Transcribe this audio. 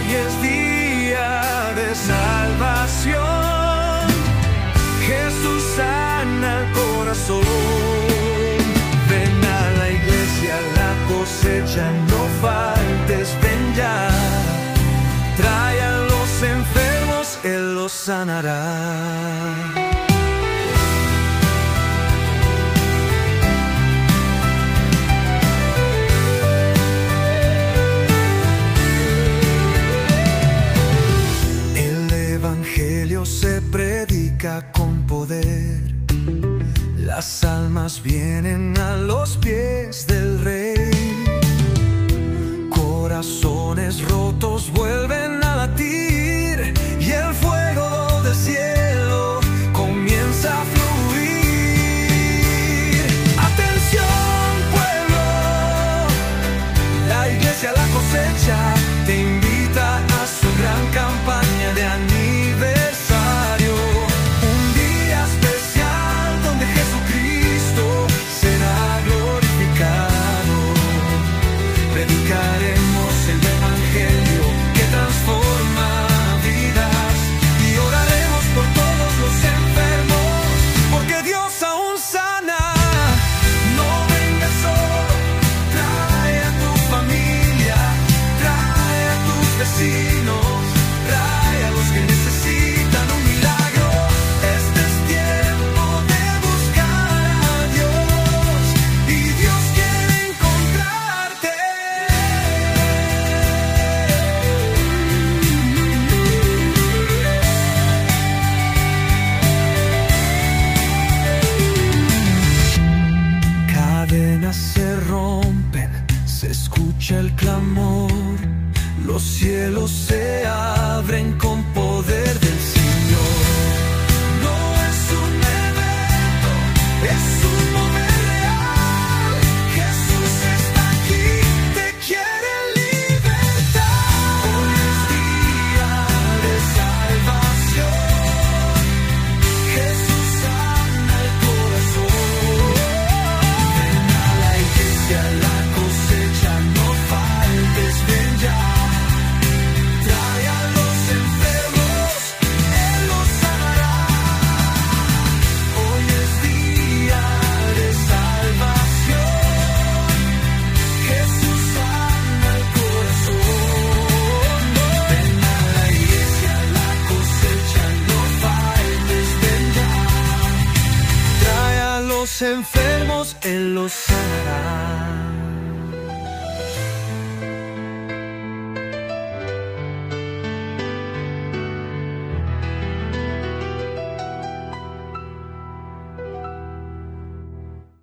es día de salvación. Jesús sana el corazón. Ven a la iglesia, la cosecha, no faltes, ven ya. Trae a los enfermos, Él los sanará. Se predica con poder, las almas vienen a los pies del Rey. Corazones rotos vuelven a latir y el fuego del cielo comienza a fluir. Atención, pueblo, la iglesia La Cosecha te invita a su gran campaña de aniversario. Predicaremos el evangelio que transforma vidas y oraremos por todos los enfermos, porque Dios aún sana. No vengas solo, trae a tu familia, trae a tus vecinos, trae a los que necesitan un milagro. Este es tiempo de buscar a Dios y Dios quiere encontrarte. Cadenas se rompen, se escucha el clamor, los cielos se abren con poder del Señor. No es un evento, es un mover real. Jesús está aquí, te quiere libertar. Hoy es día de salvación. Jesús sana el corazón. Ven a la iglesia, La Cosecha, no faltes, ven ya. Trae a los enfermos, Él los sanará. Hoy es día de salvación. Jesús sana el corazón. Ven a la iglesia, La Cosecha, no faltes, ven ya. Trae a los enfermos, Él los sanará.